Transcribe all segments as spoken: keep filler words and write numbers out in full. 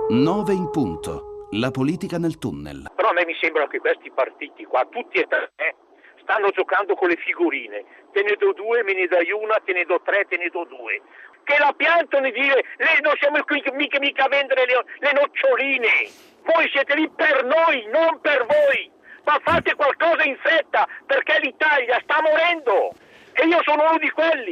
nove in punto. La politica nel tunnel. Però a me mi sembra che questi partiti qua, tutti e tre, eh, stanno giocando con le figurine. Te ne do due, me ne dai una, te ne do tre, te ne do due. Che la piantano e dire, lei non siamo qui mica, mica a vendere le, le noccioline. Voi siete lì per noi, non per voi. Ma fate qualcosa in fretta, perché l'Italia sta morendo. E io sono uno di quelli.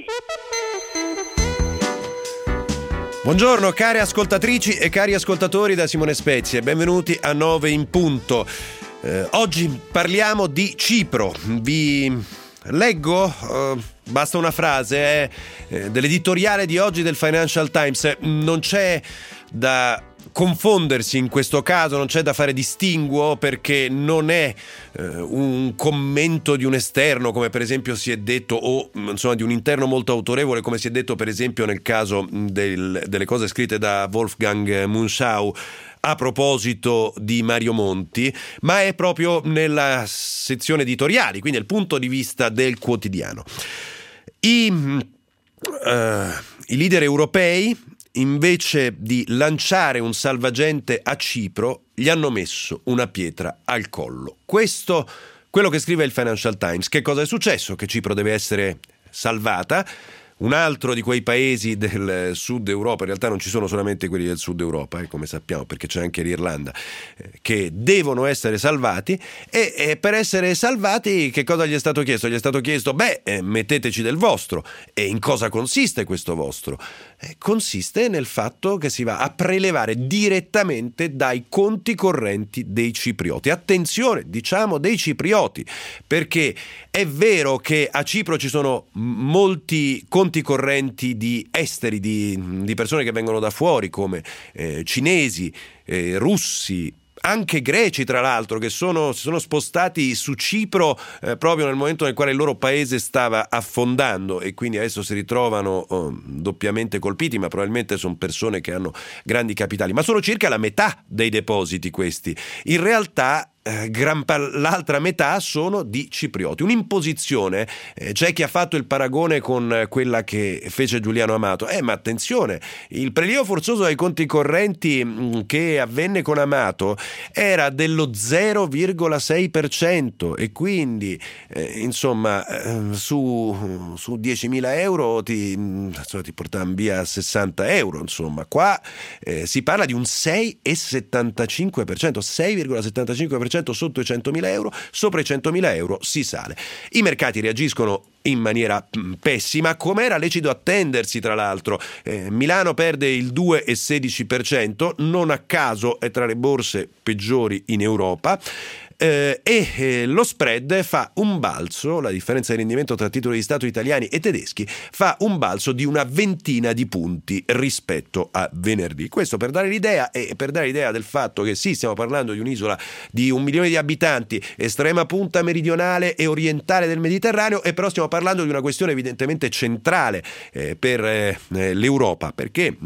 Buongiorno care ascoltatrici e cari ascoltatori da Simone Spezie, benvenuti a nove in punto. Eh, oggi parliamo di Cipro. Vi leggo, eh, basta una frase eh, dell'editoriale di oggi del Financial Times. Non c'è da confondersi in questo caso, non c'è da fare distinguo, perché non è eh, un commento di un esterno, come per esempio si è detto, o insomma di un interno molto autorevole, come si è detto per esempio nel caso del, delle cose scritte da Wolfgang Munschau a proposito di Mario Monti, ma è proprio nella sezione editoriali, quindi il punto di vista del quotidiano. I, uh, i leader europei, invece di lanciare un salvagente a Cipro, gli hanno messo una pietra al collo. Questo, quello che scrive il Financial Times. Che cosa è successo? Che Cipro deve essere salvata. Un altro di quei paesi del sud Europa, in realtà non ci sono solamente quelli del sud Europa, eh, come sappiamo, perché c'è anche l'Irlanda, eh, che devono essere salvati, e, e per essere salvati che cosa gli è stato chiesto? Gli è stato chiesto, beh, eh, metteteci del vostro. E in cosa consiste questo vostro? Eh, consiste nel fatto che si va a prelevare direttamente dai conti correnti dei ciprioti. Attenzione, diciamo dei ciprioti, perché è vero che a Cipro ci sono molti conti correnti di esteri, di, di persone che vengono da fuori, come eh, cinesi, eh, russi, anche greci tra l'altro, che sono, si sono spostati su Cipro eh, proprio nel momento nel quale il loro paese stava affondando, e quindi adesso si ritrovano oh, doppiamente colpiti, ma probabilmente sono persone che hanno grandi capitali. Ma sono circa la metà dei depositi questi. In realtà Eh, gran pa- l'altra metà sono di ciprioti. Un'imposizione, eh, c'è chi ha fatto il paragone con eh, quella che fece Giuliano Amato, eh, ma attenzione, il prelievo forzoso ai conti correnti mh, che avvenne con Amato era dello zero virgola sei per cento, e quindi eh, insomma eh, su, su diecimila euro ti, insomma, ti portavano via sessanta euro. Insomma, qua eh, si parla di un sei virgola settantacinque per cento, sei virgola settantacinque per cento sotto i centomila euro, sopra i centomila euro si sale. I mercati reagiscono in maniera pessima, come era lecito attendersi tra l'altro. Eh, Milano perde il due virgola sedici per cento, non a caso è tra le borse peggiori in Europa. Eh, e eh, lo spread fa un balzo, la differenza di rendimento tra titoli di Stato italiani e tedeschi fa un balzo di una ventina di punti rispetto a venerdì. Questo per dare l'idea, e per dare l'idea del fatto che sì, stiamo parlando di un'isola di un milione di abitanti, estrema punta meridionale e orientale del Mediterraneo, e però stiamo parlando di una questione evidentemente centrale eh, per eh, l'Europa, perché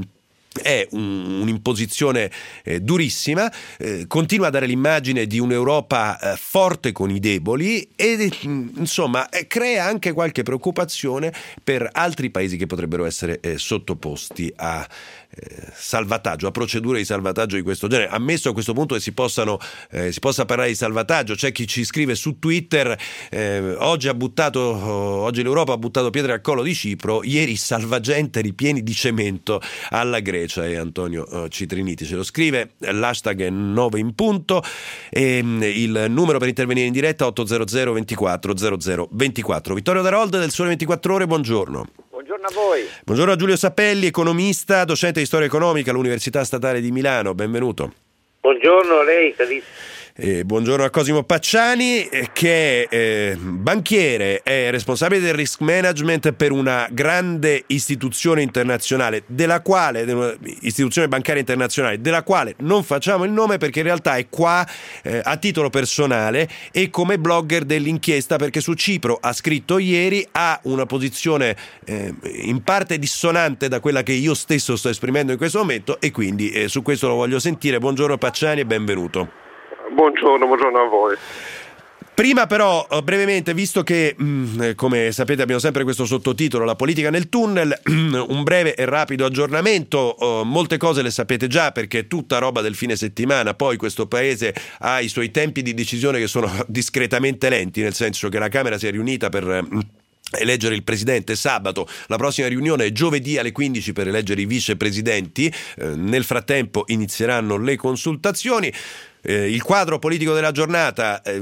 è un, un'imposizione eh, durissima, eh, continua a dare l'immagine di un'Europa eh, forte con i deboli, e insomma eh, crea anche qualche preoccupazione per altri paesi che potrebbero essere eh, sottoposti a eh, salvataggio, a procedure di salvataggio di questo genere. Ammesso a questo punto che si possano eh, si possa parlare di salvataggio, c'è chi ci scrive su Twitter eh, oggi ha buttato oh, oggi l'Europa ha buttato pietre al collo di Cipro, ieri salvagente ripieni di cemento alla Grecia. E Antonio uh, Citriniti ce lo scrive. L'hashtag è nove in punto, e um, il numero per intervenire in diretta otto zero zero ventiquattro zero zero ventiquattro. Vittorio Darold del Sole ventiquattro Ore, buongiorno. Buongiorno a voi. Buongiorno a Giulio Sappelli, economista, docente di storia economica all'Università Statale di Milano, benvenuto. Buongiorno a lei, carissimo. Eh, buongiorno a Cosimo Pacciani, eh, che è eh, banchiere, è responsabile del risk management per una grande istituzione internazionale, della quale, istituzione bancaria internazionale, della quale non facciamo il nome perché in realtà è qua eh, a titolo personale e come blogger dell'inchiesta, perché su Cipro ha scritto ieri, ha una posizione eh, in parte dissonante da quella che io stesso sto esprimendo in questo momento, e quindi eh, su questo lo voglio sentire. Buongiorno Pacciani e benvenuto. Buongiorno, buongiorno a voi. Prima però, brevemente, visto che, come sapete, abbiamo sempre questo sottotitolo, la politica nel tunnel, un breve e rapido aggiornamento. Molte cose le sapete già perché è tutta roba del fine settimana. Poi questo paese ha i suoi tempi di decisione che sono discretamente lenti, nel senso che la Camera si è riunita per eleggere il presidente sabato, la prossima riunione è giovedì alle quindici per eleggere i vicepresidenti. Eh, nel frattempo inizieranno le consultazioni. Eh, il quadro politico della giornata, eh,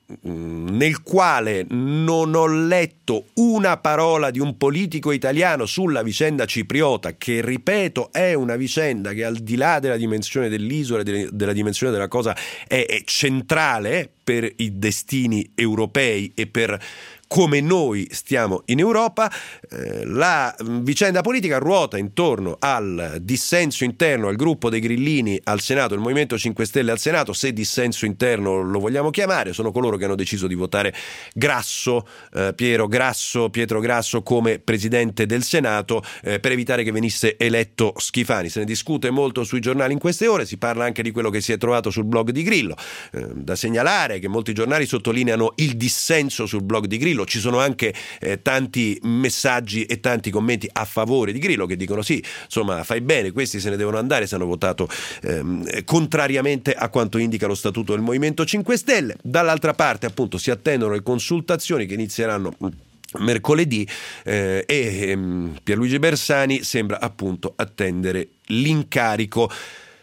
nel quale non ho letto una parola di un politico italiano sulla vicenda cipriota, che ripeto è una vicenda che al di là della dimensione dell'isola e della dimensione della cosa è, è centrale per i destini europei e per come noi stiamo in Europa. Eh, la vicenda politica ruota intorno al dissenso interno al gruppo dei grillini al Senato, il Movimento cinque Stelle al Senato, se dissenso interno lo vogliamo chiamare. Sono coloro che hanno deciso di votare Grasso, eh, Piero Grasso, Pietro Grasso come presidente del Senato, eh, per evitare che venisse eletto Schifani. Se ne discute molto sui giornali in queste ore, si parla anche di quello che si è trovato sul blog di Grillo. Eh, da segnalare che molti giornali sottolineano il dissenso sul blog di Grillo. Ci sono anche eh, tanti messaggi e tanti commenti a favore di Grillo che dicono sì, insomma fai bene, questi se ne devono andare, se hanno votato ehm, contrariamente a quanto indica lo statuto del Movimento cinque Stelle. Dall'altra parte appunto si attendono le consultazioni che inizieranno mercoledì eh, e ehm, Pierluigi Bersani sembra appunto attendere l'incarico.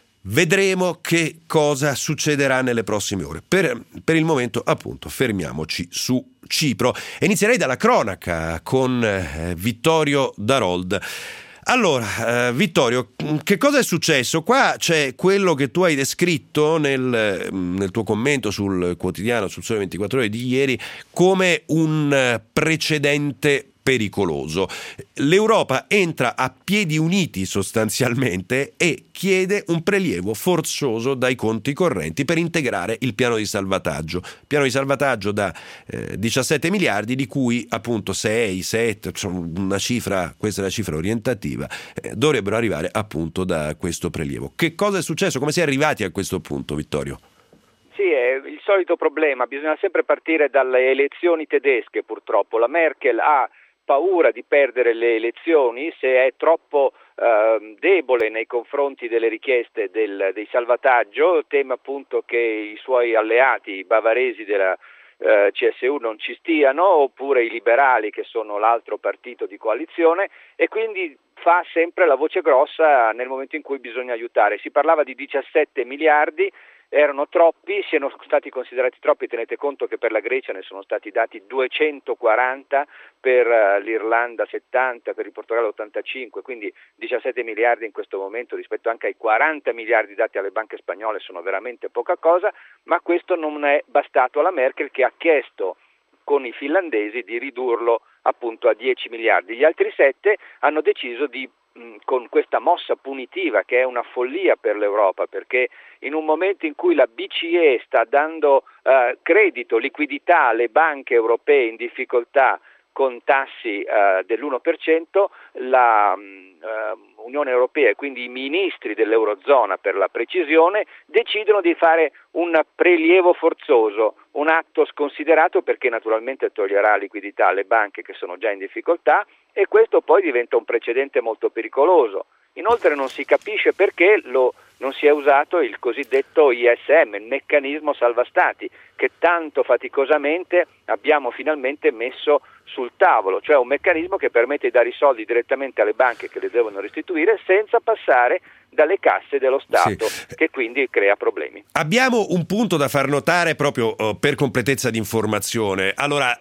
Vedremo che cosa succederà nelle prossime ore. Per, per il momento, appunto, fermiamoci su Cipro. E inizierei dalla cronaca con eh, Vittorio Darold. Allora, eh, Vittorio, che cosa è successo? Qua c'è quello che tu hai descritto nel, nel tuo commento sul quotidiano, sul Sole ventiquattro Ore di ieri, come un precedente pericoloso. L'Europa entra a piedi uniti sostanzialmente e chiede un prelievo forzoso dai conti correnti per integrare il piano di salvataggio. Piano di salvataggio da eh, diciassette miliardi, di cui appunto sei, sette, una cifra, questa è la cifra orientativa, eh, dovrebbero arrivare appunto da questo prelievo. Che cosa è successo? Come si è arrivati a questo punto, Vittorio? Sì, è il solito problema, bisogna sempre partire dalle elezioni tedesche purtroppo. La Merkel ha paura di perdere le elezioni se è troppo eh, debole nei confronti delle richieste del, del salvataggio, teme appunto che i suoi alleati, i bavaresi della eh, C S U non ci stiano, oppure i liberali che sono l'altro partito di coalizione, e quindi fa sempre la voce grossa nel momento in cui bisogna aiutare. Si parlava di diciassette miliardi, erano troppi, siano stati considerati troppi, tenete conto che per la Grecia ne sono stati dati duecentoquaranta, per uh, l'Irlanda settanta, per il Portogallo ottantacinque, quindi diciassette miliardi in questo momento rispetto anche ai quaranta miliardi dati alle banche spagnole sono veramente poca cosa, ma questo non è bastato alla Merkel, che ha chiesto con i finlandesi di ridurlo appunto a dieci miliardi. Gli altri sette hanno deciso di, con questa mossa punitiva che è una follia per l'Europa, perché in un momento in cui la B C E sta dando eh, credito, liquidità alle banche europee in difficoltà con tassi eh, dell'uno per cento, la uh, Unione Europea e quindi i ministri dell'Eurozona, per la precisione, decidono di fare un prelievo forzoso, un atto sconsiderato perché naturalmente toglierà liquidità alle banche che sono già in difficoltà, e questo poi diventa un precedente molto pericoloso. Inoltre non si capisce perché lo, non si è usato il cosiddetto I S M, il meccanismo salva stati, che tanto faticosamente abbiamo finalmente messo sul tavolo, cioè un meccanismo che permette di dare i soldi direttamente alle banche che le devono restituire senza passare dalle casse dello Stato, sì, che quindi crea problemi. Abbiamo un punto da far notare proprio oh, per completezza di informazione. Allora,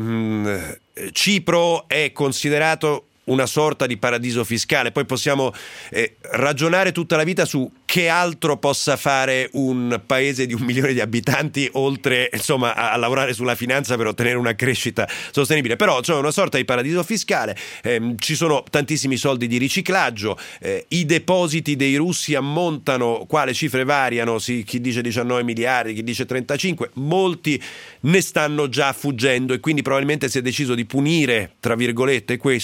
ehm, Cipro è considerato una sorta di paradiso fiscale, poi possiamo eh, ragionare tutta la vita su che altro possa fare un paese di un milione di abitanti oltre insomma a, a lavorare sulla finanza per ottenere una crescita sostenibile, però insomma una sorta di paradiso fiscale. Eh, ci sono tantissimi soldi di riciclaggio, eh, i depositi dei russi ammontano, qua le cifre variano, sì, chi dice diciannove miliardi, chi dice trentacinque, molti ne stanno già fuggendo e quindi probabilmente si è deciso di punire tra virgolette questo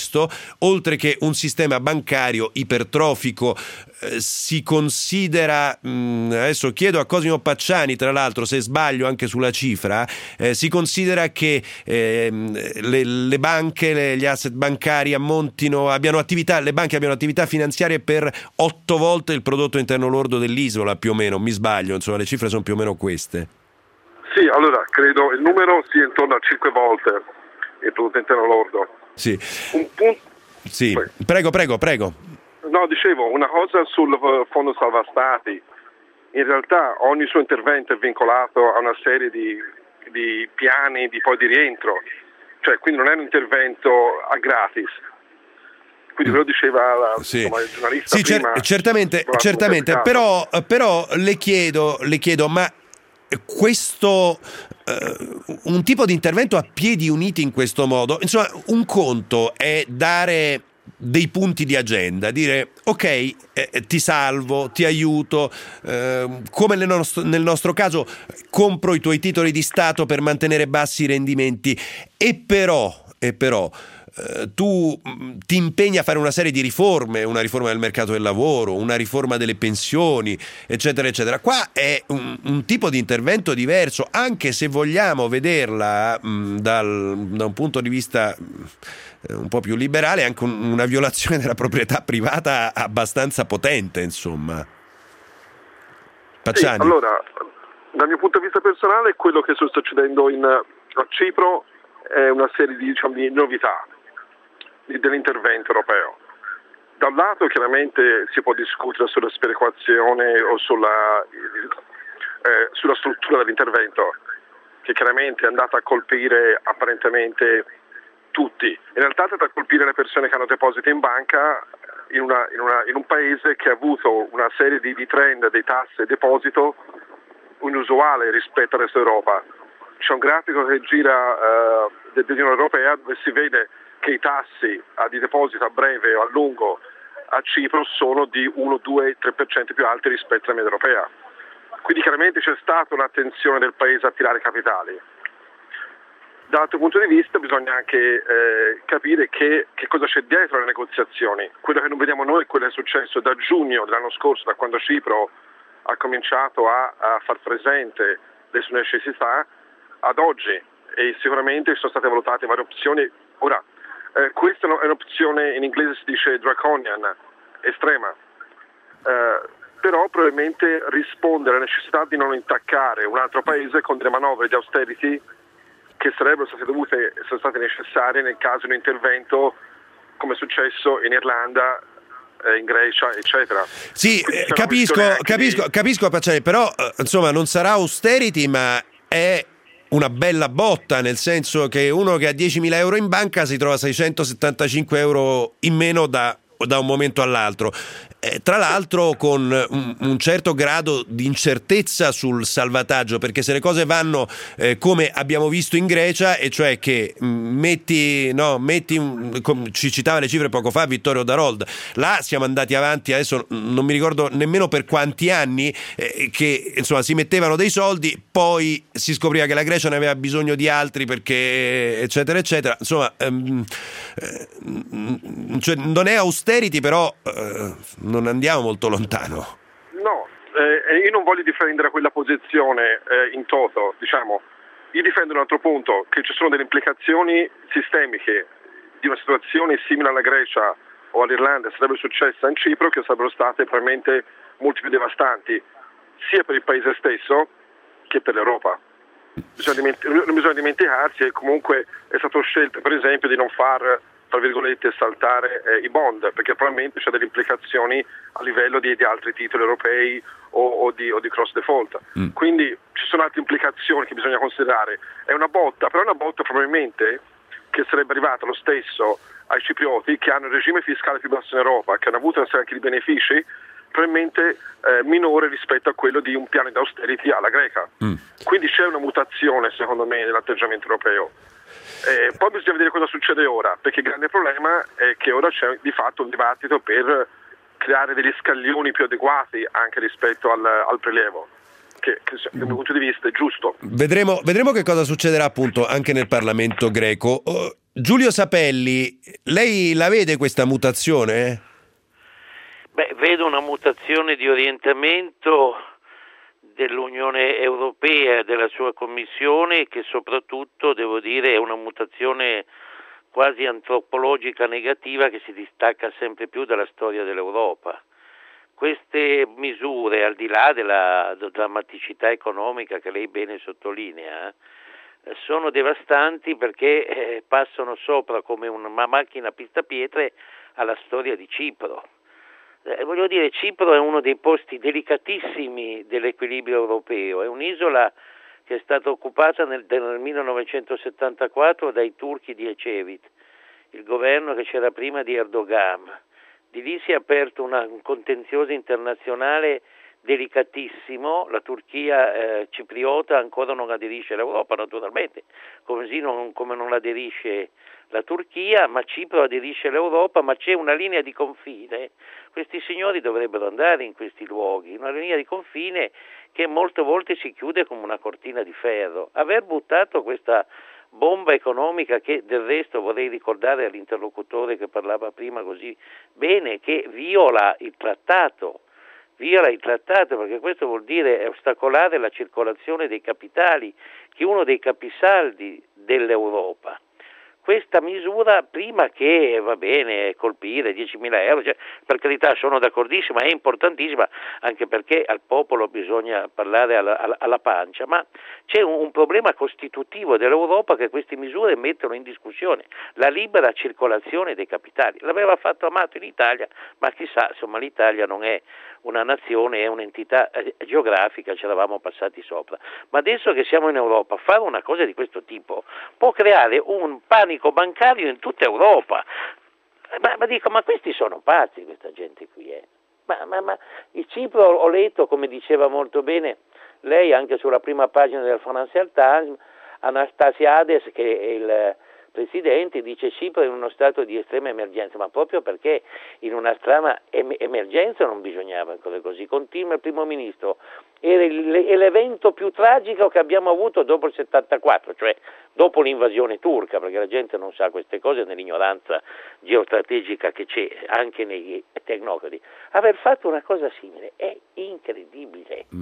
oltre che un sistema bancario ipertrofico. Eh, si considera, mh, adesso chiedo a Cosimo Pacciani, tra l'altro, se sbaglio anche sulla cifra, eh, si considera che eh, le, le banche, le, gli asset bancari ammontino, abbiano attività, le banche abbiano attività finanziarie per otto volte il prodotto interno lordo dell'isola, più o meno, mi sbaglio, insomma le cifre sono più o meno queste. Sì, allora credo il numero sia intorno a cinque volte il prodotto interno lordo. Sì. Un punto. Sì, prego, prego, prego. No, dicevo, una cosa sul fondo salva stati. In realtà ogni suo intervento è vincolato a una serie di, di piani di poi di rientro, cioè quindi non è un intervento a gratis. Quindi ve lo diceva la, sì. insomma, il giornalista sì, prima. Cer- certamente, certamente, però, però le chiedo, le chiedo, ma questo eh, un tipo di intervento a piedi uniti in questo modo, insomma, un conto è dare dei punti di agenda, dire ok, eh, ti salvo, ti aiuto, eh, come nel nostro, nel nostro caso compro i tuoi titoli di Stato per mantenere bassi i rendimenti, e però, e però eh, tu mh, ti impegni a fare una serie di riforme, una riforma del mercato del lavoro, una riforma delle pensioni, eccetera eccetera. Qua è un, un tipo di intervento diverso, anche se vogliamo vederla mh, dal, da un punto di vista mh, un po' più liberale, anche un, una violazione della proprietà privata abbastanza potente, insomma. Pacciani. Sì, allora, dal mio punto di vista personale, quello che sta succedendo in, a Cipro è una serie di, diciamo, di novità di, dell'intervento europeo. Da un lato chiaramente si può discutere sulla sperequazione o sulla, eh, sulla struttura dell'intervento, che chiaramente è andata a colpire apparentemente tutti. In realtà è andata a colpire le persone che hanno depositi in banca in, una, in, una, in un paese che ha avuto una serie di, di trend dei tassi e deposito inusuale rispetto al resto d'Europa. C'è un grafico che gira uh, dell'Unione Europea dove si vede che i tassi uh, di deposito a breve o a lungo a Cipro sono di uno, due, tre per cento più alti rispetto alla media europea. Quindi chiaramente c'è stata un'attenzione del paese a tirare capitali. Dall'altro punto di vista bisogna anche eh, capire che, che cosa c'è dietro alle negoziazioni. Quello che non vediamo noi è quello che è successo da giugno dell'anno scorso, da quando Cipro ha cominciato a, a far presente le sue necessità, ad oggi, e sicuramente sono state valutate varie opzioni. Ora, eh, questa è un'opzione, in inglese si dice draconian, estrema, eh, però probabilmente risponde alla necessità di non intaccare un altro paese con delle manovre di austerity che sarebbero state dovute, sono state necessarie nel caso di un intervento come è successo in Irlanda, in Grecia, eccetera. Sì, eh, capisco, capisco, di... capisco, Pacciani, però eh, insomma non sarà austerity, ma è una bella botta, nel senso che uno che ha diecimila euro in banca si trova seicentosettantacinque euro in meno da, da un momento all'altro. Eh, tra l'altro con un, un certo grado di incertezza sul salvataggio, perché se le cose vanno eh, come abbiamo visto in Grecia, e cioè che mh, metti, no, metti un, com, ci citava le cifre poco fa Vittorio Darold, là siamo andati avanti, adesso non mi ricordo nemmeno per quanti anni, eh, che insomma si mettevano dei soldi, poi si scopriva che la Grecia ne aveva bisogno di altri perché eccetera eccetera, insomma ehm, eh, cioè, non è austerity, però eh, non andiamo molto lontano. No, eh, io non voglio difendere quella posizione eh, in toto, diciamo. Io difendo un altro punto, che ci sono delle implicazioni sistemiche di una situazione simile alla Grecia o all'Irlanda, sarebbe successa in Cipro, che sarebbero state probabilmente molto più devastanti, sia per il paese stesso che per l'Europa. Bisogna diment- non bisogna dimenticarsi che comunque è stato scelto, per esempio, di non far, tra virgolette, saltare eh, i bond, perché probabilmente c'è delle implicazioni a livello di, di altri titoli europei o, o, di, o di cross default. Mm. Quindi ci sono altre implicazioni che bisogna considerare. È una botta, però è una botta probabilmente che sarebbe arrivata lo stesso ai ciprioti, che hanno il regime fiscale più basso in Europa, che hanno avuto una serie anche di benefici probabilmente eh, minore rispetto a quello di un piano di austerity alla greca. Mm. Quindi c'è una mutazione, secondo me, nell'atteggiamento europeo. Eh, poi bisogna vedere cosa succede ora, perché il grande problema è che ora c'è di fatto un dibattito per creare degli scaglioni più adeguati anche rispetto al, al prelievo, che, che dal mio punto di vista è giusto. Vedremo, vedremo che cosa succederà appunto anche nel Parlamento greco. Giulio Sapelli, lei la vede questa mutazione? Beh, vedo una mutazione di orientamento dell'Unione Europea e della sua Commissione, che soprattutto, devo dire, è una mutazione quasi antropologica negativa che si distacca sempre più dalla storia dell'Europa. Queste misure, al di là della drammaticità economica che lei bene sottolinea, sono devastanti perché eh, passano sopra come una macchina pistapietre alla storia di Cipro. Eh, voglio dire, Cipro è uno dei posti delicatissimi dell'equilibrio europeo, è un'isola che è stata occupata nel, nel millenovecentosettantaquattro dai turchi di Ecevit, il governo che c'era prima di Erdogan. Di lì si è aperto una, un contenzioso internazionale delicatissimo. La Turchia eh, cipriota ancora non aderisce all'Europa, naturalmente, così non, come non aderisce la Turchia, ma Cipro aderisce all'Europa, ma c'è una linea di confine. Questi signori dovrebbero andare in questi luoghi, una linea di confine che molte volte si chiude come una cortina di ferro. Aver buttato questa bomba economica, che del resto vorrei ricordare all'interlocutore che parlava prima così bene, che viola il trattato, viola il trattato perché questo vuol dire ostacolare la circolazione dei capitali, che è uno dei capisaldi dell'Europa. Questa misura, prima che, va bene, colpire diecimila euro, cioè, per carità sono d'accordissimo, è importantissima, anche perché al popolo bisogna parlare alla, alla, alla pancia, ma c'è un, un problema costitutivo dell'Europa che queste misure mettono in discussione, la libera circolazione dei capitali. L'aveva fatto Amato in Italia, ma chissà, insomma, l'Italia non è una nazione, è un'entità geografica, ci eravamo passati sopra. Ma adesso che siamo in Europa, fare una cosa di questo tipo può creare un panico bancario in tutta Europa. Ma, ma dico, ma questi sono pazzi, questa gente qui, eh? Ma, ma, ma il Cipro, ho letto, come diceva molto bene lei, anche sulla prima pagina del Financial Times, Anastasiades, che è il presidente, dice Cipro è in uno stato di estrema emergenza, ma proprio perché in una estrema em- emergenza non bisognava ancora così. Continua il primo ministro, era il, è l'evento più tragico che abbiamo avuto dopo il settantaquattro, cioè dopo l'invasione turca, perché la gente non sa queste cose nell'ignoranza geostrategica che c'è anche nei tecnocrati. Aver fatto una cosa simile è incredibile. Mm.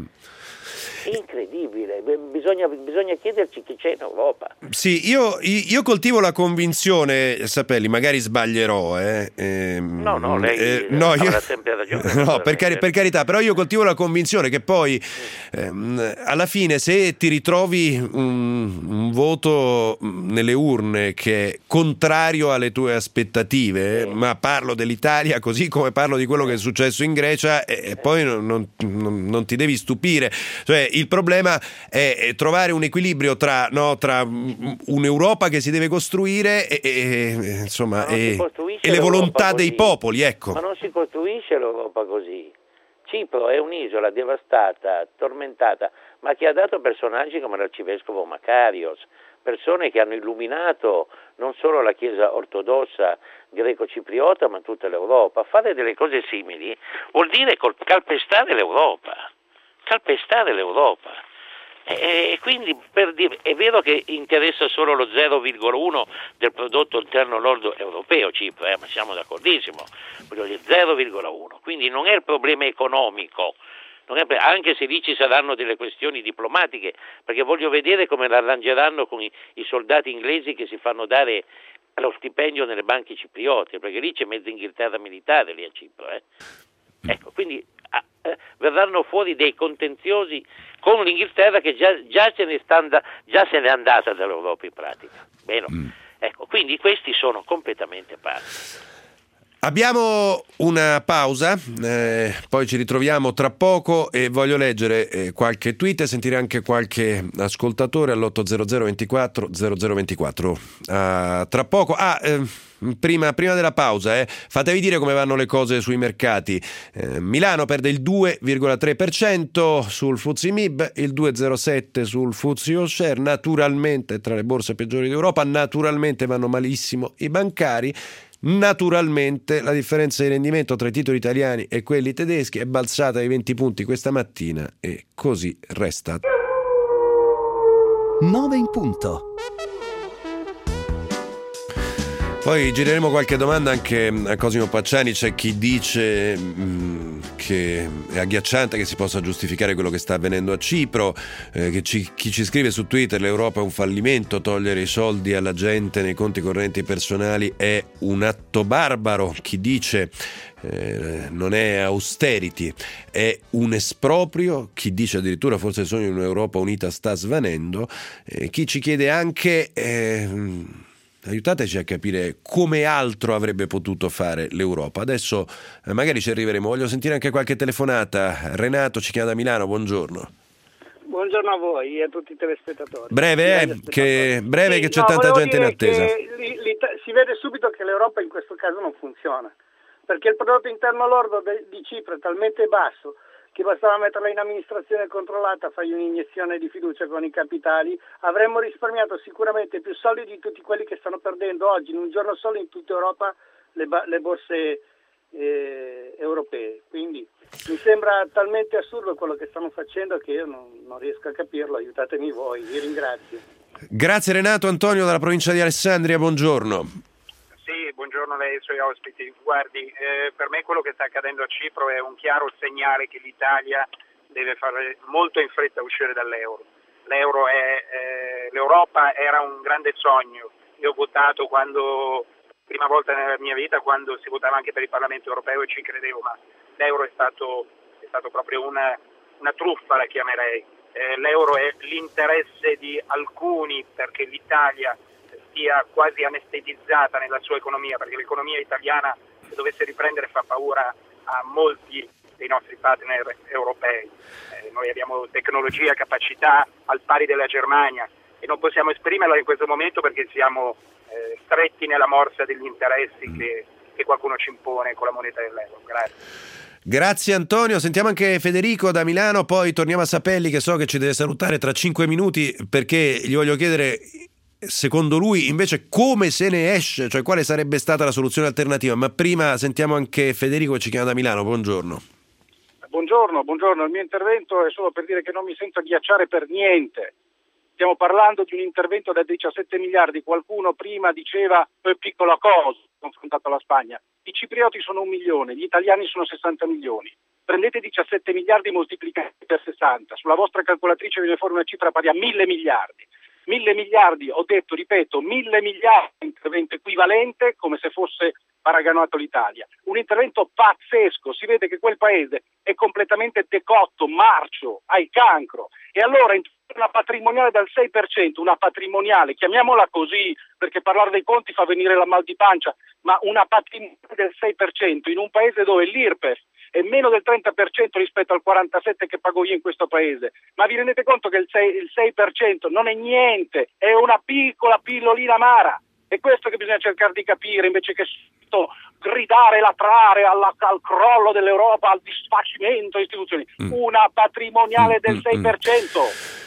Incredibile, bisogna, bisogna chiederci chi c'è in Europa. Sì, io, io coltivo la convinzione, Sapelli, magari sbaglierò, eh. Ehm, no, no, lei eh, no, avrà io, sempre ragione. No, per, cari, per carità, però io coltivo la convinzione che poi ehm, alla fine, se ti ritrovi un, un voto nelle urne che è contrario alle tue aspettative, sì. Ma parlo dell'Italia così come parlo di quello che è successo in Grecia, e, e poi non, non, non ti devi stupire. Cioè, il problema è trovare un equilibrio tra, no, tra un'Europa che si deve costruire e, e, insomma, e, e le volontà dei popoli, ecco. Ma non si costruisce l'Europa così. Cipro è un'isola devastata, tormentata, ma che ha dato personaggi come l'arcivescovo Makarios, persone che hanno illuminato non solo la Chiesa ortodossa greco-cipriota, ma tutta l'Europa. Fare delle cose simili vuol dire calpestare l'Europa. calpestare l'Europa e, e quindi per dire, è vero che interessa solo lo zero virgola uno del prodotto interno lordo europeo Cipro, eh, ma siamo d'accordissimo, zero virgola uno, quindi non è il problema economico, non è, anche se lì ci saranno delle questioni diplomatiche, perché voglio vedere come l'arrangeranno con i, i soldati inglesi che si fanno dare lo stipendio nelle banche cipriote, perché lì c'è mezza Inghilterra militare lì a Cipro, eh. Ecco, quindi eh, verranno fuori dei contenziosi con l'Inghilterra che già, già, se ne sta and- già se n'è andata dall'Europa in pratica. Bene. Mm. Ecco, quindi questi sono completamente pazzi. Abbiamo una pausa, eh, poi ci ritroviamo tra poco e voglio leggere eh, qualche tweet e sentire anche qualche ascoltatore all'otto zero zero ventiquattro zero zero ventiquattro. Uh, tra poco. Ah, eh, prima, prima della pausa, eh, fatevi dire come vanno le cose sui mercati. Eh, Milano perde il due virgola tre per cento sul F T S E M I B, il due virgola zero sette per cento sul F T S E All Share, naturalmente tra le borse peggiori d'Europa, naturalmente vanno malissimo i bancari. Naturalmente la differenza di rendimento tra i titoli italiani e quelli tedeschi è balzata ai venti punti questa mattina e così resta. nove in punto. Poi gireremo qualche domanda anche a Cosimo Pacciani. C'è chi dice mh, che è agghiacciante che si possa giustificare quello che sta avvenendo a Cipro, eh, che ci, chi ci scrive su Twitter: l'Europa è un fallimento, togliere i soldi alla gente nei conti correnti personali è un atto barbaro. Chi dice eh, non è austerity, è un esproprio. Chi dice addirittura forse il sogno di un'Europa unita sta svanendo. Eh, chi ci chiede anche eh, aiutateci a capire come altro avrebbe potuto fare l'Europa. Adesso eh, magari ci arriveremo. Voglio sentire anche qualche telefonata. Renato ci chiama da Milano, buongiorno. Buongiorno a voi e a tutti i telespettatori. Breve, eh, che, breve sì, che c'è no, tanta gente in attesa. Si vede subito che l'Europa in questo caso non funziona, perché il prodotto interno lordo de, di Cipro è talmente basso che bastava metterla in amministrazione controllata, fargli un'iniezione di fiducia con i capitali, avremmo risparmiato sicuramente più soldi di tutti quelli che stanno perdendo oggi in un giorno solo in tutta Europa le, le borse eh, europee. Quindi mi sembra talmente assurdo quello che stanno facendo che io non, non riesco a capirlo. Aiutatemi voi, vi ringrazio. Grazie Renato. Antonio dalla provincia di Alessandria, buongiorno. Sì, buongiorno a lei e ai suoi ospiti. Guardi, eh, per me quello che sta accadendo a Cipro è un chiaro segnale che l'Italia deve fare molto in fretta a uscire dall'euro. L'euro è, eh, l'Europa era un grande sogno. Io ho votato quando, prima volta nella mia vita, quando si votava anche per il Parlamento europeo e ci credevo, ma l'euro è stato, è stato proprio una, una truffa, la chiamerei. Eh, l'euro è l'interesse di alcuni perché l'Italia sia quasi anestetizzata nella sua economia, perché l'economia italiana, se dovesse riprendere, fa paura a molti dei nostri partner europei. Eh, noi abbiamo tecnologia, capacità al pari della Germania e non possiamo esprimerla in questo momento perché siamo eh, stretti nella morsa degli interessi che, che qualcuno ci impone con la moneta dell'euro. Grazie. Grazie Antonio, sentiamo anche Federico da Milano, poi torniamo a Sapelli che so che ci deve salutare tra cinque minuti perché gli voglio chiedere secondo lui invece come se ne esce, cioè quale sarebbe stata la soluzione alternativa, ma prima sentiamo anche Federico che ci chiama da Milano. Buongiorno. Buongiorno, buongiorno, il mio intervento è solo per dire che non mi sento agghiacciare per niente. Stiamo parlando di un intervento da diciassette miliardi, qualcuno prima diceva è piccola cosa confrontato alla Spagna. I ciprioti sono un milione, gli italiani sono sessanta milioni. Prendete diciassette miliardi moltiplicati per sessanta, sulla vostra calcolatrice viene fuori una cifra pari a mille miliardi. Mille miliardi, ho detto, ripeto, mille miliardi di intervento equivalente come se fosse paragonato l'Italia. Un intervento pazzesco, si vede che quel paese è completamente decotto, marcio, ha il cancro. E allora una patrimoniale dal sei per cento, una patrimoniale, chiamiamola così perché parlare dei conti fa venire la mal di pancia, ma una patrimoniale del sei per cento in un paese dove l'I R P E F è meno del trenta per cento rispetto al quarantasette per cento che pago io in questo paese. Ma vi rendete conto che il sei, il sei per cento non è niente, è una piccola pillolina amara. È questo che bisogna cercare di capire, invece che gridare, latrare alla, al crollo dell'Europa, al disfacimento delle istituzioni. Mm. Una patrimoniale del sei per cento.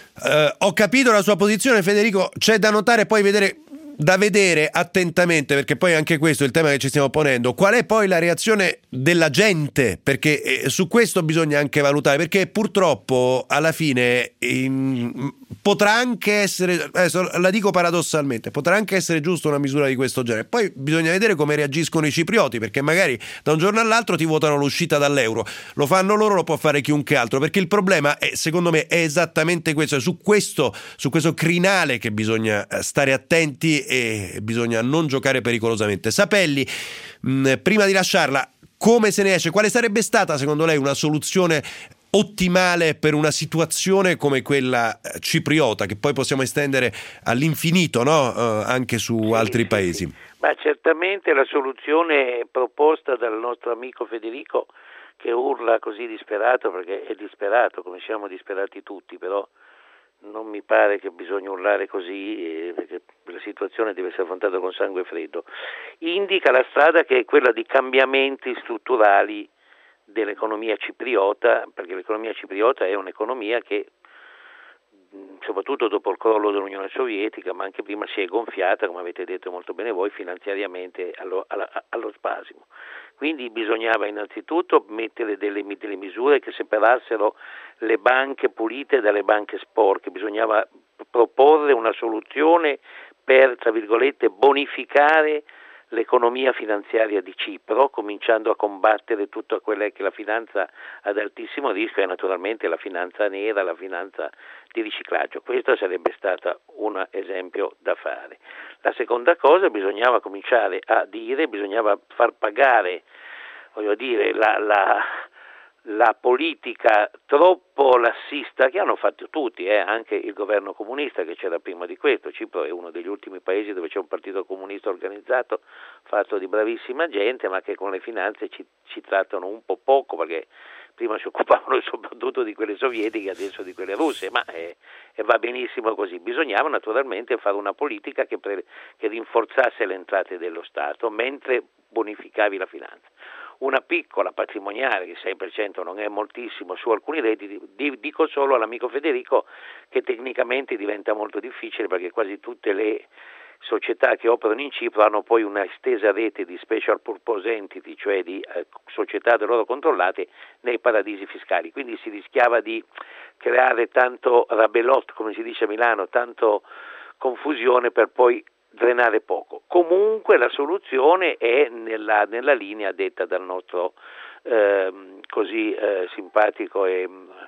Uh, ho capito la sua posizione, Federico. C'è da notare poi vedere... da vedere attentamente, perché poi anche questo è il tema che ci stiamo ponendo, qual è poi la reazione della gente, perché eh, su questo bisogna anche valutare, perché purtroppo alla fine in, potrà anche essere, adesso la dico paradossalmente, potrà anche essere giusta una misura di questo genere, poi bisogna vedere come reagiscono i ciprioti, perché magari da un giorno all'altro ti votano l'uscita dall'euro, lo fanno loro, lo può fare chiunque altro, perché il problema è, secondo me, è esattamente questo, è su questo, su questo crinale che bisogna stare attenti e bisogna non giocare pericolosamente. Sapelli, mh, prima di lasciarla, come se ne esce? Quale sarebbe stata secondo lei una soluzione ottimale per una situazione come quella cipriota, che poi possiamo estendere all'infinito, no? Uh, anche su sì, altri paesi? Sì. Ma certamente la soluzione proposta dal nostro amico Federico, che urla così disperato, perché è disperato, come siamo disperati tutti, però non mi pare che bisogna urlare così, eh, perché la situazione deve essere affrontata con sangue freddo. Indica la strada che è quella di cambiamenti strutturali dell'economia cipriota, perché l'economia cipriota è un'economia che, soprattutto dopo il crollo dell'Unione Sovietica, ma anche prima, si è gonfiata, come avete detto molto bene voi, finanziariamente allo, allo, allo spasimo. Quindi bisognava innanzitutto mettere delle, delle misure che separassero le banche pulite dalle banche sporche, bisognava proporre una soluzione per, tra virgolette, bonificare l'economia finanziaria di Cipro, cominciando a combattere tutta quella che è la finanza ad altissimo rischio e naturalmente la finanza nera, la finanza di riciclaggio. Questo sarebbe stato un esempio da fare. La seconda cosa, bisognava cominciare a dire, bisognava far pagare, voglio dire, la, la la politica troppo lassista che hanno fatto tutti, eh, anche il governo comunista che c'era prima di questo. Cipro è uno degli ultimi paesi dove c'è un partito comunista organizzato, fatto di bravissima gente, ma che con le finanze ci, ci trattano un po' poco, perché prima si occupavano soprattutto di quelle sovietiche, adesso di quelle russe, ma eh, eh, va benissimo così. Bisognava naturalmente fare una politica che, pre, che rinforzasse le entrate dello Stato mentre bonificavi la finanza. Una piccola patrimoniale, che sei per cento non è moltissimo, su alcuni redditi, dico solo all'amico Federico che tecnicamente diventa molto difficile, perché quasi tutte le società che operano in Cipro hanno poi una estesa rete di special purpose entity, cioè di eh, società da loro controllate nei paradisi fiscali, quindi si rischiava di creare tanto rabelot, come si dice a Milano, tanto confusione per poi drenare poco. Comunque la soluzione è nella, nella linea detta dal nostro eh, così eh, simpatico e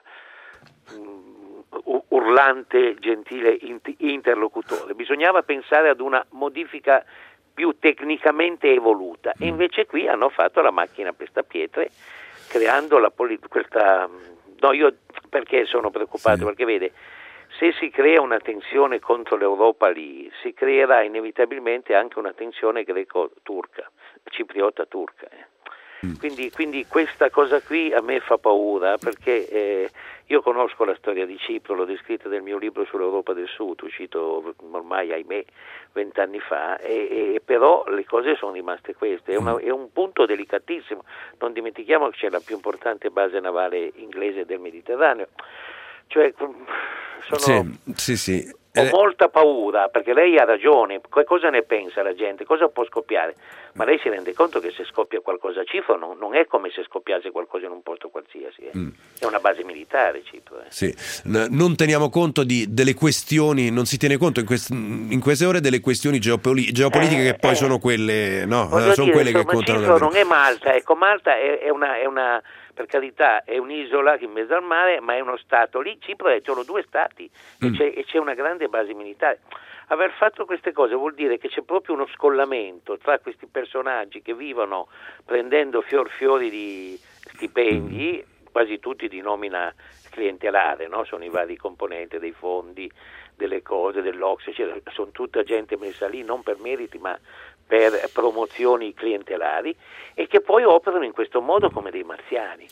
um, urlante, gentile interlocutore. Bisognava pensare ad una modifica più tecnicamente evoluta e invece qui hanno fatto la macchina pestapietre, creando la polit- questa no io perché sono preoccupato? Sì. Perché vede, se si crea una tensione contro l'Europa lì, si creerà inevitabilmente anche una tensione greco-turca, cipriota-turca. Eh. Mm. Quindi, quindi questa cosa qui a me fa paura, perché eh, io conosco la storia di Cipro, l'ho descritta nel mio libro sull'Europa del Sud, uscito ormai, ahimè, vent'anni fa, e, e però le cose sono rimaste queste. È, una, è un punto delicatissimo. Non dimentichiamo che c'è la più importante base navale inglese del Mediterraneo. Cioè, sono, sì, sì, sì. ho molta paura, perché lei ha ragione. Cosa ne pensa la gente? Cosa può scoppiare? Ma lei si rende conto che se scoppia qualcosa a Cipro non, non è come se scoppiasse qualcosa in un posto qualsiasi, eh. mm. È una base militare Cipro. Eh. Sì. N- non teniamo conto di, delle questioni, non si tiene conto in, quest- in queste ore delle questioni geopoli- geopolitiche eh, che poi eh. sono quelle, no, sono dire, quelle insomma, che contano Cipro davvero. Non è Malta, ecco, Malta è, è una... È una per carità, è un'isola in mezzo al mare, ma è uno stato. Lì Cipro è solo due stati mm. e, c'è, e c'è una grande base militare. Aver fatto queste cose vuol dire che c'è proprio uno scollamento tra questi personaggi che vivono prendendo fior fiori di stipendi, mm. quasi tutti di nomina clientelare, no? Sono i vari componenti dei fondi, delle cose, dell'O C S E, eccetera. Sono tutta gente messa lì non per meriti ma per promozioni clientelari, e che poi operano in questo modo come dei marziani.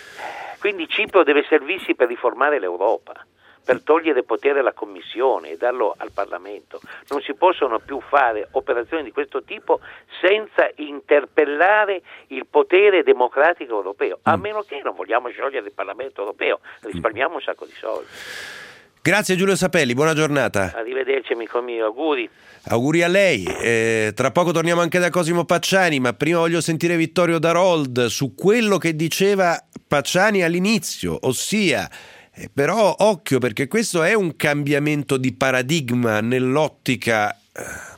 Quindi Cipro deve servirsi per riformare l'Europa, per togliere potere alla Commissione e darlo al Parlamento. Non si possono più fare operazioni di questo tipo senza interpellare il potere democratico europeo, a meno che non vogliamo sciogliere il Parlamento europeo, risparmiamo un sacco di soldi. Grazie Giulio Sapelli, buona giornata. Arrivederci amico mio, auguri. Auguri a lei. Eh, tra poco torniamo anche da Cosimo Pacciani, ma prima voglio sentire Vittorio Darold su quello che diceva Pacciani all'inizio, ossia eh, però occhio, perché questo è un cambiamento di paradigma nell'ottica eh,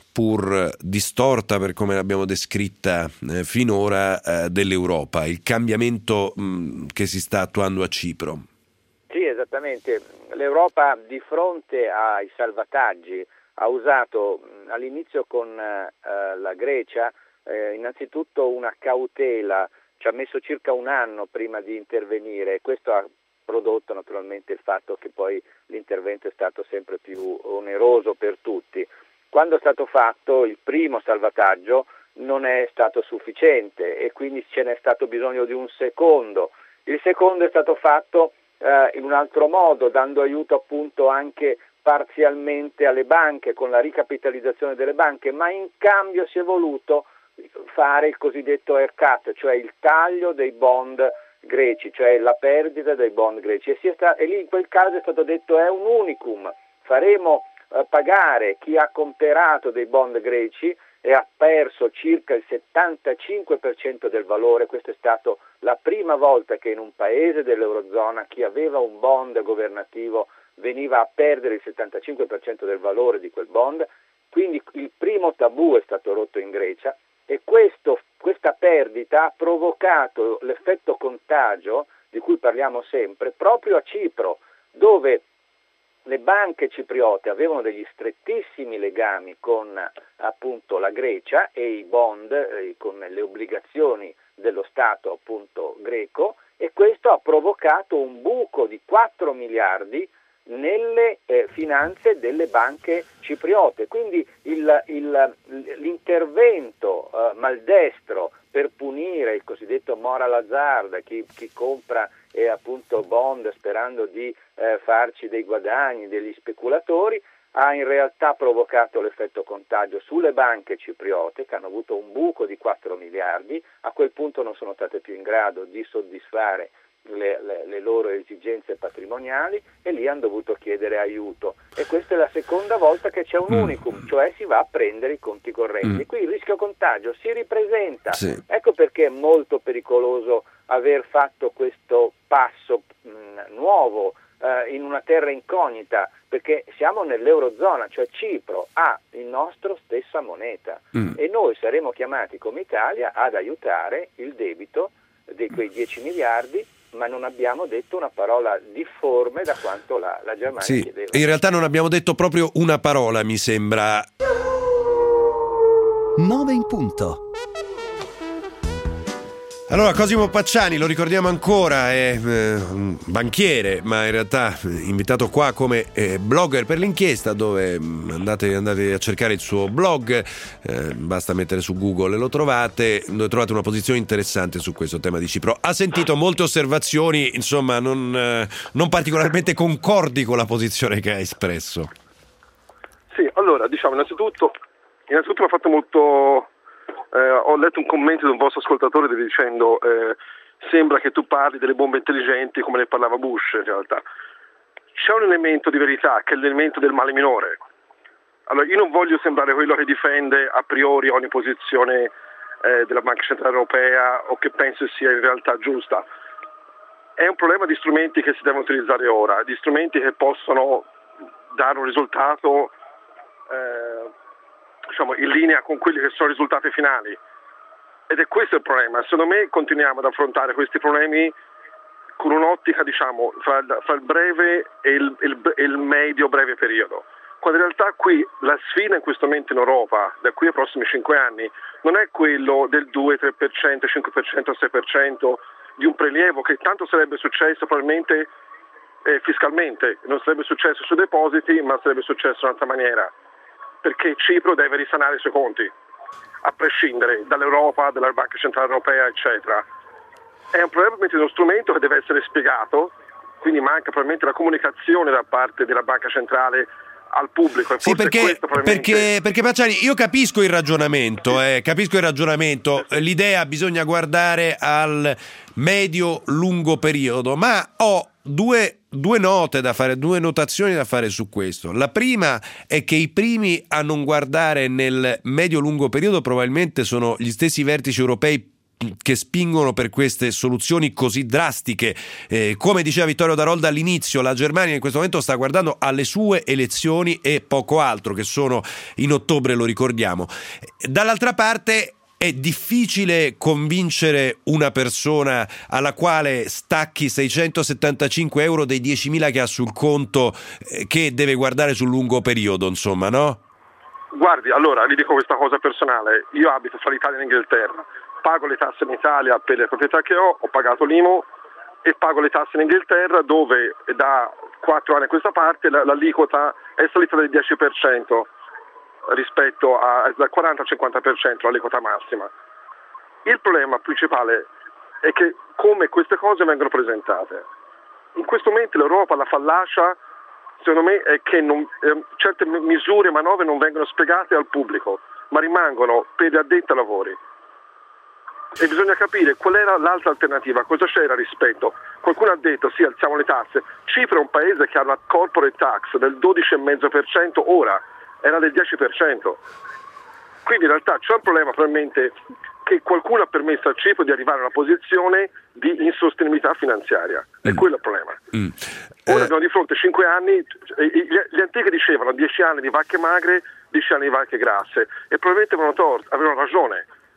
pur distorta per come l'abbiamo descritta eh, finora eh, dell'Europa, il cambiamento mh, che si sta attuando a Cipro. Sì, esattamente. L'Europa di fronte ai salvataggi ha usato all'inizio con eh, la Grecia eh, innanzitutto una cautela, ci ha messo circa un anno prima di intervenire, e questo ha prodotto naturalmente il fatto che poi l'intervento è stato sempre più oneroso per tutti. Quando è stato fatto il primo salvataggio non è stato sufficiente e quindi ce n'è stato bisogno di un secondo. Il secondo è stato fatto eh, in un altro modo, dando aiuto appunto anche parzialmente alle banche con la ricapitalizzazione delle banche, ma in cambio si è voluto fare il cosiddetto haircut, cioè il taglio dei bond greci, cioè la perdita dei bond greci, e, si è sta- e lì in quel caso è stato detto è un unicum, faremo eh, pagare chi ha comperato dei bond greci e ha perso circa il settantacinque per cento del valore. Questa è stata la prima volta che in un paese dell'Eurozona chi aveva un bond governativo veniva a perdere il settantacinque per cento del valore di quel bond, quindi il primo tabù è stato rotto in Grecia e questo, questa perdita ha provocato l'effetto contagio di cui parliamo sempre proprio a Cipro, dove le banche cipriote avevano degli strettissimi legami con appunto la Grecia e i bond, eh, con le obbligazioni dello Stato appunto greco, e questo ha provocato un buco di quattro miliardi nelle eh, finanze delle banche cipriote. Quindi il, il, l'intervento eh, maldestro per punire il cosiddetto moral hazard, chi, chi compra eh, appunto bond sperando di eh, farci dei guadagni, degli speculatori, ha in realtà provocato l'effetto contagio sulle banche cipriote, che hanno avuto un buco di quattro miliardi, a quel punto non sono state più in grado di soddisfare Le, le, le loro esigenze patrimoniali, e lì hanno dovuto chiedere aiuto, e questa è la seconda volta che c'è un unicum, cioè si va a prendere i conti correnti. Mm. Qui il rischio contagio si ripresenta, sì. Ecco perché è molto pericoloso aver fatto questo passo mh, nuovo eh, in una terra incognita, perché siamo nell'Eurozona, cioè Cipro ha il nostro stessa moneta, mm. e noi saremo chiamati come Italia ad aiutare il debito di quei dieci miliardi, ma non abbiamo detto una parola difforme da quanto la, la Germania sì, chiedeva. In realtà non abbiamo detto proprio una parola, mi sembra. nove in punto. Allora, Cosimo Pacciani, lo ricordiamo ancora, è eh, un banchiere, ma in realtà invitato qua come eh, blogger per l'inchiesta, dove andate, andate a cercare il suo blog, eh, basta mettere su Google e lo trovate, dove trovate una posizione interessante su questo tema di Cipro. Ha sentito molte osservazioni, insomma, non, eh, non particolarmente concordi con la posizione che ha espresso. Sì, allora, diciamo, innanzitutto, innanzitutto mi ha fatto molto... Eh, ho letto un commento di un vostro ascoltatore dicendo eh, sembra che tu parli delle bombe intelligenti come ne parlava Bush. In realtà c'è un elemento di verità che è l'elemento del male minore. Allora, io non voglio sembrare quello che difende a priori ogni posizione eh, della Banca Centrale Europea o che penso sia in realtà giusta. È un problema di strumenti che si devono utilizzare ora, di strumenti che possono dare un risultato eh, diciamo, in linea con quelli che sono i risultati finali, ed è questo il problema. Secondo me continuiamo ad affrontare questi problemi con un'ottica, diciamo, fra, fra il breve e il, il, il medio breve periodo, quando in realtà qui la sfida in questo momento in Europa da qui ai prossimi cinque anni non è quello del due, tre per cento, cinque per cento, sei per cento di un prelievo che tanto sarebbe successo probabilmente eh, fiscalmente, non sarebbe successo sui depositi, ma sarebbe successo in un'altra maniera, perché Cipro deve risanare i suoi conti, a prescindere dall'Europa, dalla Banca Centrale Europea, eccetera. È un probabilmente uno strumento che deve essere spiegato, quindi manca probabilmente la comunicazione da parte della Banca Centrale al pubblico. E sì, perché, probabilmente... perché, perché Pacciani, io capisco il ragionamento, eh, capisco il ragionamento, l'idea bisogna guardare al medio-lungo periodo, ma ho due Due note da fare, due notazioni da fare su questo. La prima è che i primi a non guardare nel medio-lungo periodo probabilmente sono gli stessi vertici europei che spingono per queste soluzioni così drastiche. Eh, come diceva Vittorio Darolda all'inizio, la Germania in questo momento sta guardando alle sue elezioni e poco altro, che sono in ottobre, lo ricordiamo. Dall'altra parte è difficile convincere una persona alla quale stacchi seicentosettantacinque euro dei diecimila che ha sul conto eh, che deve guardare sul lungo periodo, insomma, no? Guardi, allora, vi dico questa cosa personale. Io abito fra l'Italia e l'Inghilterra, pago le tasse in Italia per le proprietà che ho, ho pagato l'I M U e pago le tasse in Inghilterra, dove da quattro anni a questa parte l'aliquota è salita del dieci per cento. Rispetto a, dal quaranta al cinquanta per cento l'aliquota massima. Il problema principale è che come queste cose vengono presentate. In questo momento l'Europa, la fallacia, secondo me, è che non, eh, certe misure e manovre non vengono spiegate al pubblico, ma rimangono per gli addetti ai lavori. E bisogna capire qual era l'altra alternativa, cosa c'era rispetto. Qualcuno ha detto sì, alziamo le tasse. Cipro è un paese che ha una corporate tax del dodici virgola cinque per cento ora, era del dieci per cento. Quindi in realtà c'è un problema probabilmente che qualcuno ha permesso a Cipro di arrivare a una posizione di insostenibilità finanziaria. È mm. quello il problema. Mm. Ora abbiamo eh. di fronte cinque anni, gli antichi dicevano dieci anni di vacche magre, dieci anni di vacche grasse, e probabilmente avevano torto, avevano ragione.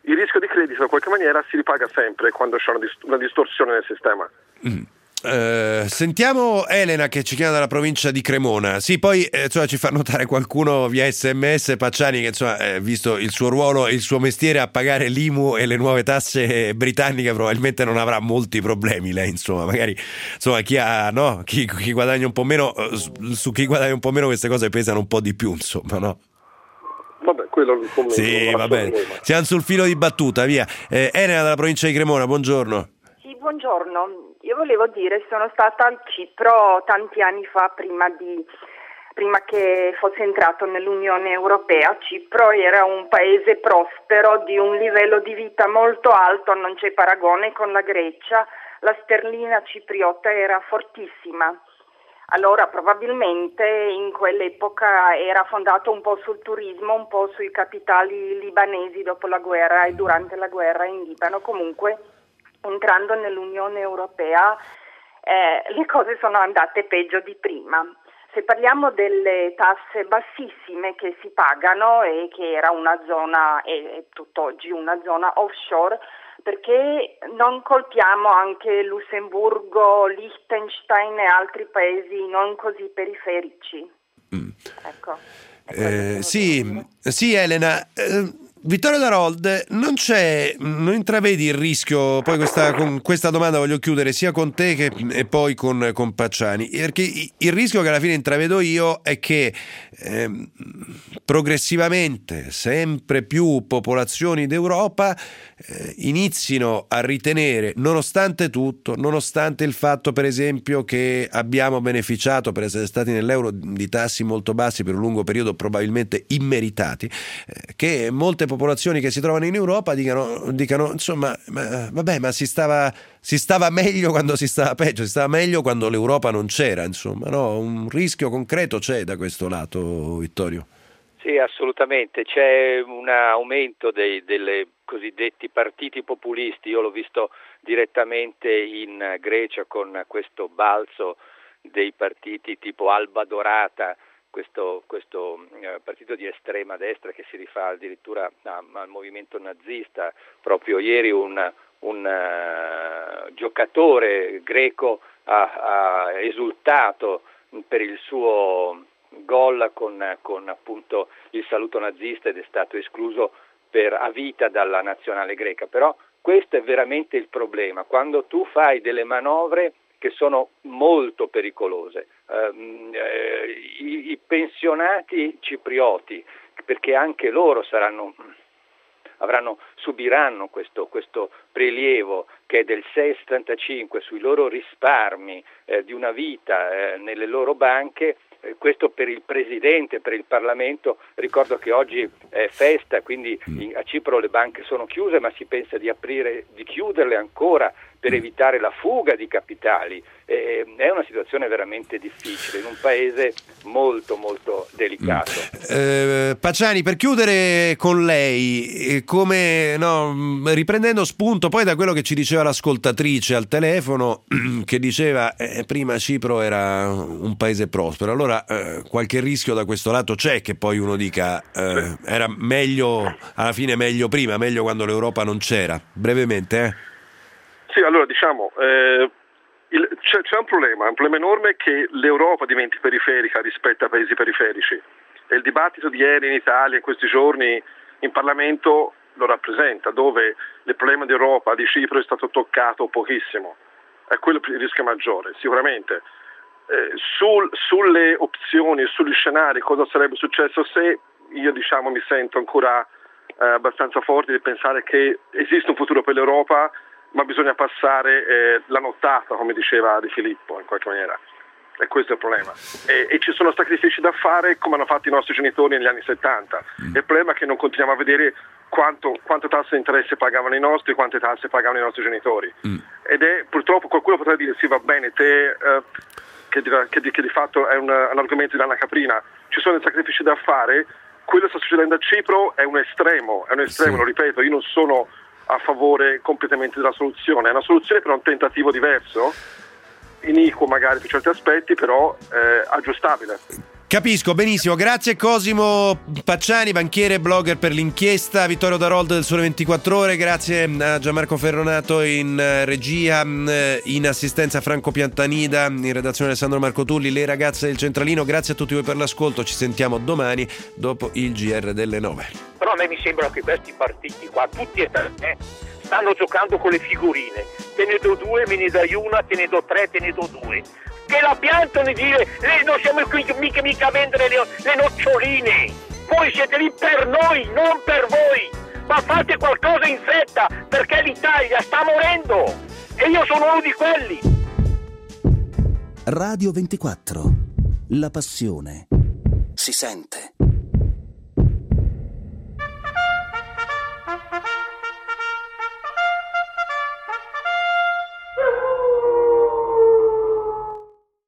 il rischio di credito in qualche maniera si ripaga sempre quando c'è una, dist- una distorsione nel sistema. Mm. Uh, sentiamo Elena che ci chiama dalla provincia di Cremona. Sì, poi eh, insomma, ci fa notare qualcuno via sms, Pacciani, che insomma, eh, visto il suo ruolo e il suo mestiere a pagare l'I M U e le nuove tasse britanniche, probabilmente non avrà molti problemi lei, insomma, magari insomma chi ha, no, chi, chi guadagna un po' meno, su chi guadagna un po' meno queste cose pesano un po' di più, insomma, no? Vabbè, quello è il commento. Sì, va bene. Siamo sul filo di battuta, via. Eh, Elena dalla provincia di Cremona, buongiorno. Sì, buongiorno. Io volevo dire, sono stata al Cipro tanti anni fa, prima di prima che fosse entrato nell'Unione Europea. Cipro era un paese prospero, di un livello di vita molto alto, non c'è paragone con la Grecia. La sterlina cipriota era fortissima. Allora probabilmente in quell'epoca era fondato un po' sul turismo, un po' sui capitali libanesi dopo la guerra e durante la guerra in Libano. Comunque, entrando nell'Unione Europea eh, le cose sono andate peggio di prima. Se parliamo delle tasse bassissime che si pagano e che era una zona, e tutt'oggi una zona offshore, perché non colpiamo anche Lussemburgo, Liechtenstein e altri paesi non così periferici? Mm. Ecco. Eh, sì, sì Elena, eh, Vittorio Darold, non c'è, non intravedi il rischio, poi questa, con questa domanda voglio chiudere sia con te che, e poi con, con Pacciani, perché il rischio che alla fine intravedo io è che eh, progressivamente sempre più popolazioni d'Europa eh, inizino a ritenere, nonostante tutto, nonostante il fatto per esempio che abbiamo beneficiato per essere stati nell'euro di tassi molto bassi per un lungo periodo, probabilmente immeritati, eh, che molte popolazioni che si trovano in Europa dicano, dicano insomma, ma, vabbè, ma si stava, si stava meglio quando si stava peggio, si stava meglio quando l'Europa non c'era, insomma, no? Un rischio concreto c'è da questo lato, Vittorio? Sì, assolutamente, c'è un aumento dei delle cosiddetti partiti populisti. Io l'ho visto direttamente in Grecia con questo balzo dei partiti tipo Alba Dorata, questo, questo eh, partito di estrema destra che si rifà addirittura a, al movimento nazista. Proprio ieri un, un uh, giocatore greco ha, ha esultato per il suo gol con, con appunto il saluto nazista ed è stato escluso per a vita dalla nazionale greca. Però questo è veramente il problema, quando tu fai delle manovre che sono molto pericolose. Uh, eh, i, i pensionati ciprioti, perché anche loro saranno, avranno, subiranno questo, questo prelievo che è del sei virgola settantacinque sui loro risparmi eh, di una vita eh, nelle loro banche. Eh, questo per il Presidente, per il Parlamento. Ricordo che oggi è festa, quindi in, a Cipro le banche sono chiuse, ma si pensa di aprire, di chiuderle ancora per evitare la fuga di capitali. Eh, è una situazione veramente difficile in un paese molto molto delicato. Eh, Pacciani, per chiudere con lei, come no, riprendendo spunto poi da quello che ci diceva l'ascoltatrice al telefono, che diceva eh, prima Cipro era un paese prospero, allora eh, qualche rischio da questo lato c'è che poi uno dica eh, era meglio, alla fine meglio prima, meglio quando l'Europa non c'era, brevemente eh? Sì, allora diciamo, eh, il, c'è, c'è un problema, un problema enorme che l'Europa diventi periferica rispetto ai paesi periferici e il dibattito di ieri in Italia in questi giorni in Parlamento lo rappresenta, dove il problema di Europa, di Cipro è stato toccato pochissimo, è quello il rischio maggiore, sicuramente. Eh, sul, sulle opzioni, sugli scenari, cosa sarebbe successo se, io diciamo mi sento ancora eh, abbastanza forte di pensare che esiste un futuro per l'Europa, ma bisogna passare eh, la nottata, come diceva Di Filippo, in qualche maniera. E questo è il problema. E, e ci sono sacrifici da fare come hanno fatto i nostri genitori negli anni settanta. Mm. Il problema è che non continuiamo a vedere quanto, quante tasse di interesse pagavano i nostri e quante tasse pagavano i nostri genitori. Mm. Ed è, purtroppo, qualcuno potrà dire, sì va bene, te, eh, che, di, che, di, che di fatto è un, un argomento di lana caprina, ci sono dei sacrifici da fare, quello che sta succedendo a Cipro è un estremo, è un estremo, sì. Lo ripeto, io non sono a favore completamente della soluzione, è una soluzione per un tentativo diverso, iniquo magari per certi aspetti, però eh, aggiustabile. Capisco, benissimo. Grazie Cosimo Pacciani, banchiere e blogger per l'inchiesta, Vittorio Darold del Sole ventiquattro Ore, grazie a Gianmarco Ferronato in regia, in assistenza Franco Piantanida, in redazione Alessandro Marco Tulli, le ragazze del Centralino. Grazie a tutti voi per l'ascolto, ci sentiamo domani dopo il G R delle nove. Però a me mi sembra che questi partiti qua, tutti e tre, eh, stanno giocando con le figurine. Te ne do due, me ne dai una, te ne do tre, te ne do due. Che la piantano e dire eh, non siamo qui mica, mica a vendere le, le noccioline. Voi siete lì per noi, non per voi. Ma fate qualcosa in fretta, perché l'Italia sta morendo. E io sono uno di quelli. Radio ventiquattro. La passione si sente.